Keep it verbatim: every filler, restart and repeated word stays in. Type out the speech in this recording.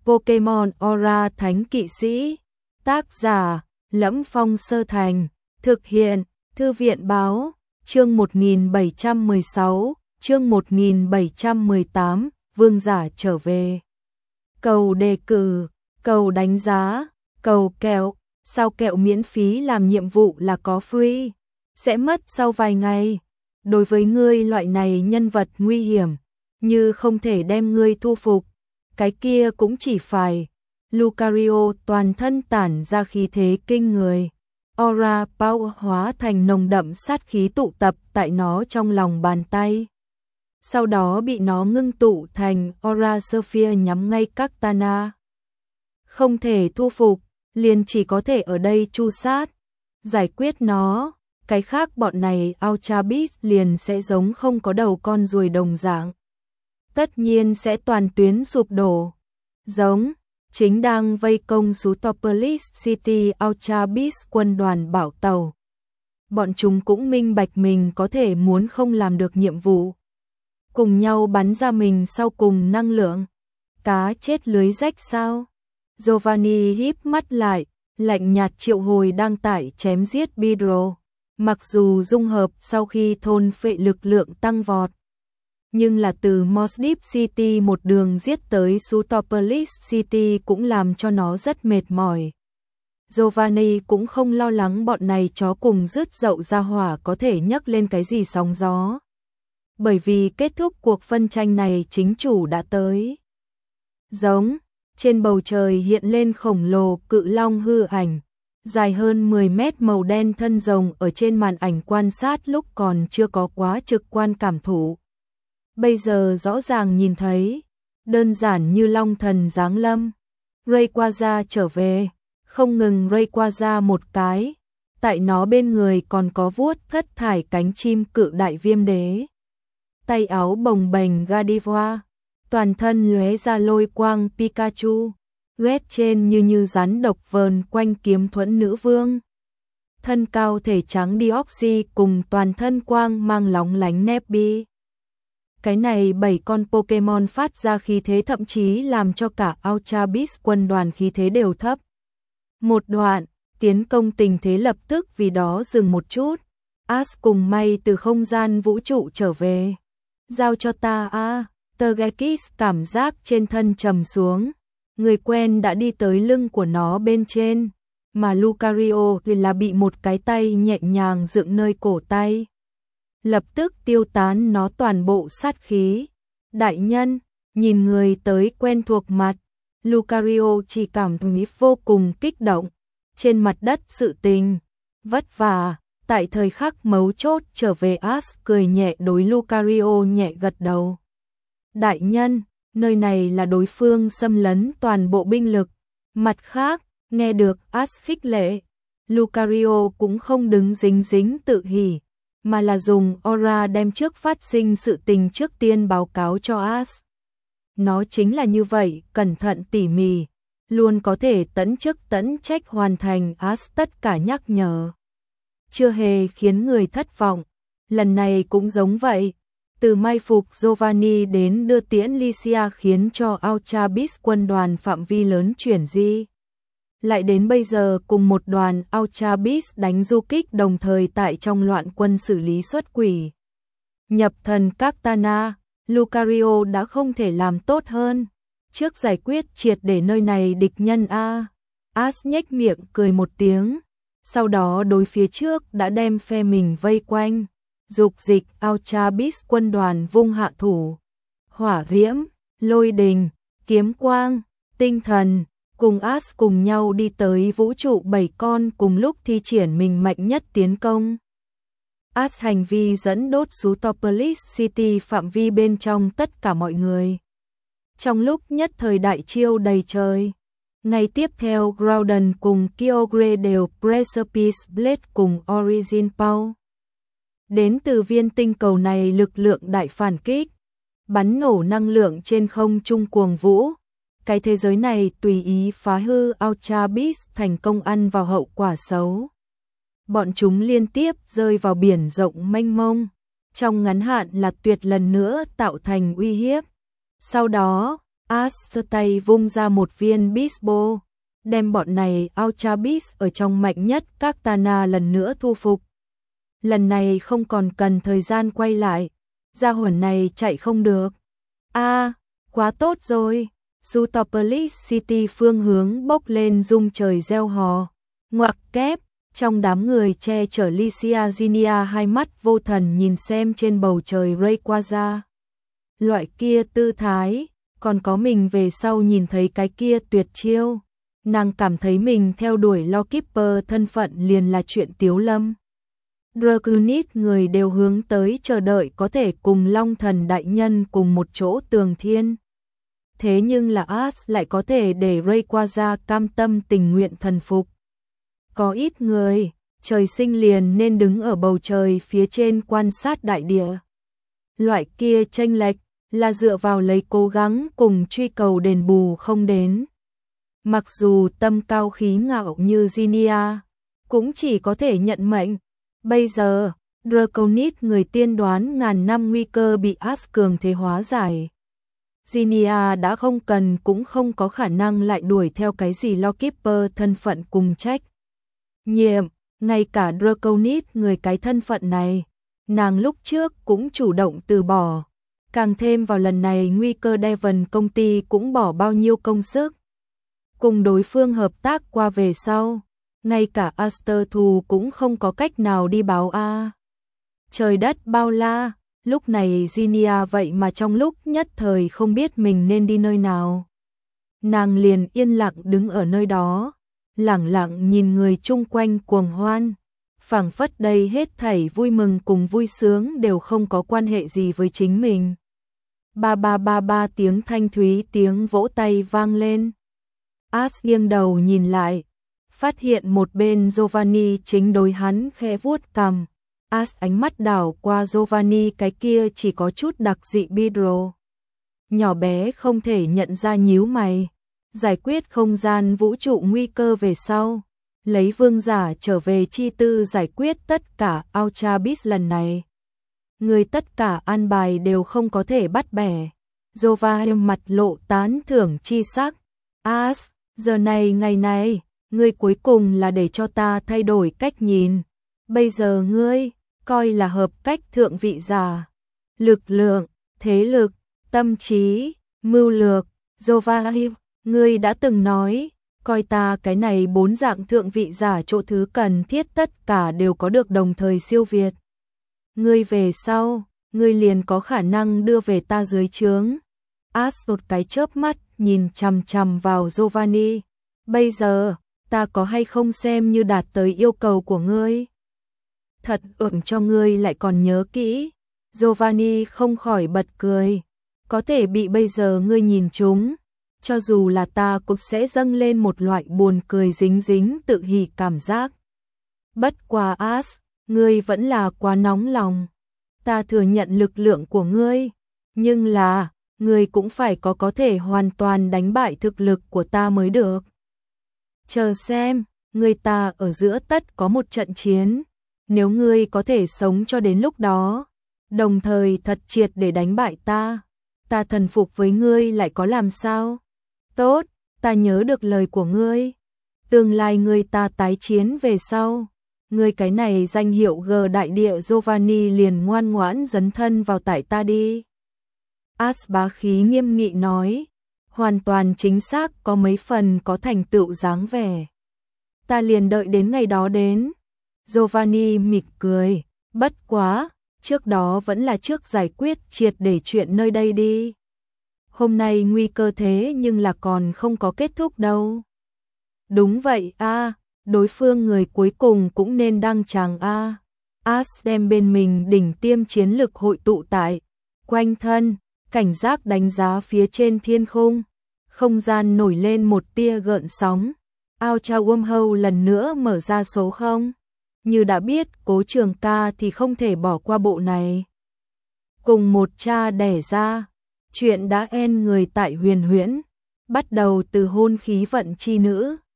Pokemon Aura Thánh Kỵ Sĩ. Tác giả: Lẫm Phong Sơ Thành. Thực hiện: Thư viện báo. Chương một nghìn bảy trăm mười sáu, chương một nghìn bảy trăm mười tám, Vương giả trở về. Cầu đề cử, cầu đánh giá, cầu kẹo. Sao kẹo miễn phí làm nhiệm vụ là có free, sẽ mất sau vài ngày. Đối với ngươi loại này nhân vật nguy hiểm, như không thể đem ngươi thu phục, cái kia cũng chỉ phải. Lucario toàn thân tản ra khí thế kinh người. Aura Power hóa thành nồng đậm sát khí tụ tập tại nó trong lòng bàn tay. Sau đó bị nó ngưng tụ thành Aura Sphere nhắm ngay Kartana. Không thể thu phục, liền chỉ có thể ở đây tru sát, giải quyết nó. Cái khác bọn này Ultra Beast liền sẽ giống không có đầu con ruồi đồng dạng. Tất nhiên sẽ toàn tuyến sụp đổ. Giống chính đang vây công Sutopolis City Ultra Beast quân đoàn bảo tàu. Bọn chúng cũng minh bạch mình có thể muốn không làm được nhiệm vụ, cùng nhau bắn ra mình sau cùng năng lượng. Cá chết lưới rách sao? Giovanni híp mắt lại, lạnh nhạt triệu hồi đang tải chém giết Bidro. Mặc dù dung hợp sau khi thôn phệ lực lượng tăng vọt, nhưng là từ Mos Deep City một đường giết tới Sutopolis City cũng làm cho nó rất mệt mỏi. Giovanni cũng không lo lắng bọn này chó cùng rứt dậu ra hỏa có thể nhấc lên cái gì sóng gió. Bởi vì kết thúc cuộc phân tranh này chính chủ đã tới. Giống, trên bầu trời hiện lên khổng lồ cự long hư ảnh, dài hơn mười mét màu đen thân rồng ở trên màn ảnh quan sát lúc còn chưa có quá trực quan cảm thụ. Bây giờ rõ ràng nhìn thấy, đơn giản như long thần giáng lâm. Rayquaza trở về, không ngừng Rayquaza một cái, tại nó bên người còn có vuốt thất thải cánh chim cự đại viêm đế. Tay áo bồng bềnh Gardevoir, toàn thân lóe ra lôi quang Pikachu, Red trên như như rắn độc vờn quanh kiếm thuẫn nữ vương. Thân cao thể trắng Deoxys cùng toàn thân quang mang lóng lánh Nebby. Cái này bảy con Pokemon phát ra khí thế thậm chí làm cho cả Ultra Beast quân đoàn khí thế đều thấp. Một đoạn, tiến công tình thế lập tức vì đó dừng một chút. Ash cùng May từ không gian vũ trụ trở về. Giao cho ta a, à. Togekiss cảm giác trên thân trầm xuống. Người quen đã đi tới lưng của nó bên trên, mà Lucario thì là bị một cái tay nhẹ nhàng dựng nơi cổ tay. Lập tức tiêu tán nó toàn bộ sát khí. Đại nhân, nhìn người tới quen thuộc mặt, Lucario chỉ cảm thấy vô cùng kích động. Trên mặt đất sự tình vất vả, tại thời khắc mấu chốt trở về. Ash cười nhẹ đối Lucario nhẹ gật đầu. Đại nhân, nơi này là đối phương xâm lấn toàn bộ binh lực. Mặt khác, nghe được Ash khích lệ, Lucario cũng không đứng dính dính tự hỉ, mà là dùng aura đem trước phát sinh sự tình trước tiên báo cáo cho Ash. Nó chính là như vậy, cẩn thận tỉ mỉ, luôn có thể tận chức tận trách hoàn thành. Ash tất cả nhắc nhở, chưa hề khiến người thất vọng. Lần này cũng giống vậy, từ mai phục Giovanni đến đưa tiễn Lycia khiến cho Ultra Beast quân đoàn phạm vi lớn chuyển di. Lại đến bây giờ cùng một đoàn Ultra Beast đánh du kích đồng thời tại trong loạn quân xử lý xuất quỷ. Nhập thần Kartana, Lucario đã không thể làm tốt hơn. Trước giải quyết triệt để nơi này địch nhân a. Ash nhếch miệng cười một tiếng, sau đó đối phía trước đã đem phe mình vây quanh. Dục dịch Ultra Beast quân đoàn vung hạ thủ. Hỏa diễm, lôi đình, kiếm quang, tinh thần, cùng Ash cùng nhau đi tới vũ trụ bảy con cùng lúc thi triển mình mạnh nhất tiến công. Ash hành vi dẫn đốt Sutopolis City phạm vi bên trong tất cả mọi người. Trong lúc nhất thời đại chiêu đầy trời. Ngày tiếp theo Groudon cùng Kyogre đều Precipice Blade cùng Origin Power. Đến từ viên tinh cầu này lực lượng đại phản kích, bắn nổ năng lượng trên không trung cuồng vũ. Cái thế giới này tùy ý phá hư Ultra Beast thành công ăn vào hậu quả xấu. Bọn chúng liên tiếp rơi vào biển rộng mênh mông, trong ngắn hạn là tuyệt lần nữa tạo thành uy hiếp. Sau đó, Ash tay vung ra một viên Beastball, đem bọn này Ultra Beast ở trong mạnh nhất các Tana lần nữa thu phục. Lần này không còn cần thời gian quay lại, gia hỏa này chạy không được. A, à, quá tốt rồi. Zootopolis City phương hướng bốc lên rung trời reo hò. Ngoặc kép, trong đám người che chở Lycia Ginia hai mắt vô thần nhìn xem trên bầu trời Rayquaza. Loại kia tư thái, còn có mình về sau nhìn thấy cái kia tuyệt chiêu. Nàng cảm thấy mình theo đuổi Lawkeeper thân phận liền là chuyện tiếu lâm. Dragonite người đều hướng tới chờ đợi có thể cùng Long Thần Đại Nhân cùng một chỗ tường thiên. Thế nhưng là Ash lại có thể để Rayquaza cam tâm tình nguyện thần phục. Có ít người, trời sinh liền nên đứng ở bầu trời phía trên quan sát đại địa. Loại kia chênh lệch là dựa vào lấy cố gắng cùng truy cầu đền bù không đến. Mặc dù tâm cao khí ngạo như Ginia, cũng chỉ có thể nhận mệnh. Bây giờ, Dragonite người tiên đoán ngàn năm nguy cơ bị Ash cường thế hóa giải. Ginia đã không cần cũng không có khả năng lại đuổi theo cái gì Lawkeeper thân phận cùng trách nhiệm, ngay cả Dragonite người cái thân phận này, nàng lúc trước cũng chủ động từ bỏ. Càng thêm vào lần này nguy cơ Devon công ty cũng bỏ bao nhiêu công sức. Cùng đối phương hợp tác qua về sau, ngay cả Aster thù cũng không có cách nào đi báo a. Trời đất bao la, lúc này Ginia vậy mà trong lúc nhất thời không biết mình nên đi nơi nào. Nàng liền yên lặng đứng ở nơi đó, lẳng lặng nhìn người chung quanh cuồng hoan, phảng phất đây hết thảy vui mừng cùng vui sướng đều không có quan hệ gì với chính mình. Ba ba ba ba tiếng thanh thúy tiếng vỗ tay vang lên. Ash nghiêng đầu nhìn lại, phát hiện một bên Giovanni chính đối hắn khẽ vuốt cằm. Ash ánh mắt đảo qua Giovanni cái kia chỉ có chút đặc dị bidro. Nhỏ bé không thể nhận ra nhíu mày. Giải quyết không gian vũ trụ nguy cơ về sau. Lấy vương giả trở về chi tư giải quyết tất cả Ultra Beast lần này. Người tất cả an bài đều không có thể bắt bẻ. Giovanni mặt lộ tán thưởng chi sắc. Ash, giờ này ngày này, ngươi cuối cùng là để cho ta thay đổi cách nhìn. Bây giờ ngươi, coi là hợp cách thượng vị giả. Lực lượng, thế lực, tâm trí, mưu lược. Giovanni, ngươi đã từng nói, coi ta cái này bốn dạng thượng vị giả chỗ thứ cần thiết tất cả đều có được đồng thời siêu việt. Ngươi về sau, ngươi liền có khả năng đưa về ta dưới trướng. Ash một cái chớp mắt nhìn chằm chằm vào Giovanni. Bây giờ, ta có hay không xem như đạt tới yêu cầu của ngươi? Thật ưởng cho ngươi lại còn nhớ kỹ. Giovanni không khỏi bật cười. Có thể bị bây giờ ngươi nhìn chúng, cho dù là ta cũng sẽ dâng lên một loại buồn cười dính dính tự hỉ cảm giác. Bất quá Ash, ngươi vẫn là quá nóng lòng. Ta thừa nhận lực lượng của ngươi, nhưng là, ngươi cũng phải có có thể hoàn toàn đánh bại thực lực của ta mới được. Chờ xem, ngươi ta ở giữa tất có một trận chiến. Nếu ngươi có thể sống cho đến lúc đó, đồng thời thật triệt để đánh bại ta, ta thần phục với ngươi lại có làm sao? Tốt, ta nhớ được lời của ngươi. Tương lai ngươi ta tái chiến về sau, ngươi cái này danh hiệu G đại địa Giovanni liền ngoan ngoãn dấn thân vào tại ta đi. Ash bá khí nghiêm nghị nói, hoàn toàn chính xác có mấy phần có thành tựu dáng vẻ. Ta liền đợi đến ngày đó đến. Giovanni mỉm cười, bất quá, trước đó vẫn là trước giải quyết triệt để chuyện nơi đây đi. Hôm nay nguy cơ thế nhưng là còn không có kết thúc đâu. Đúng vậy a, à, đối phương người cuối cùng cũng nên đăng tràng a. À. Ash đem bên mình đỉnh tiêm chiến lực hội tụ tại quanh thân, cảnh giác đánh giá phía trên thiên khung. Không gian nổi lên một tia gợn sóng. Ultra Wormhole lần nữa mở ra số không. Như đã biết Cố Trường Ca thì không thể bỏ qua bộ này. Cùng một cha đẻ ra, chuyện đã end người tại huyền huyễn, bắt đầu từ hôn khí vận chi nữ.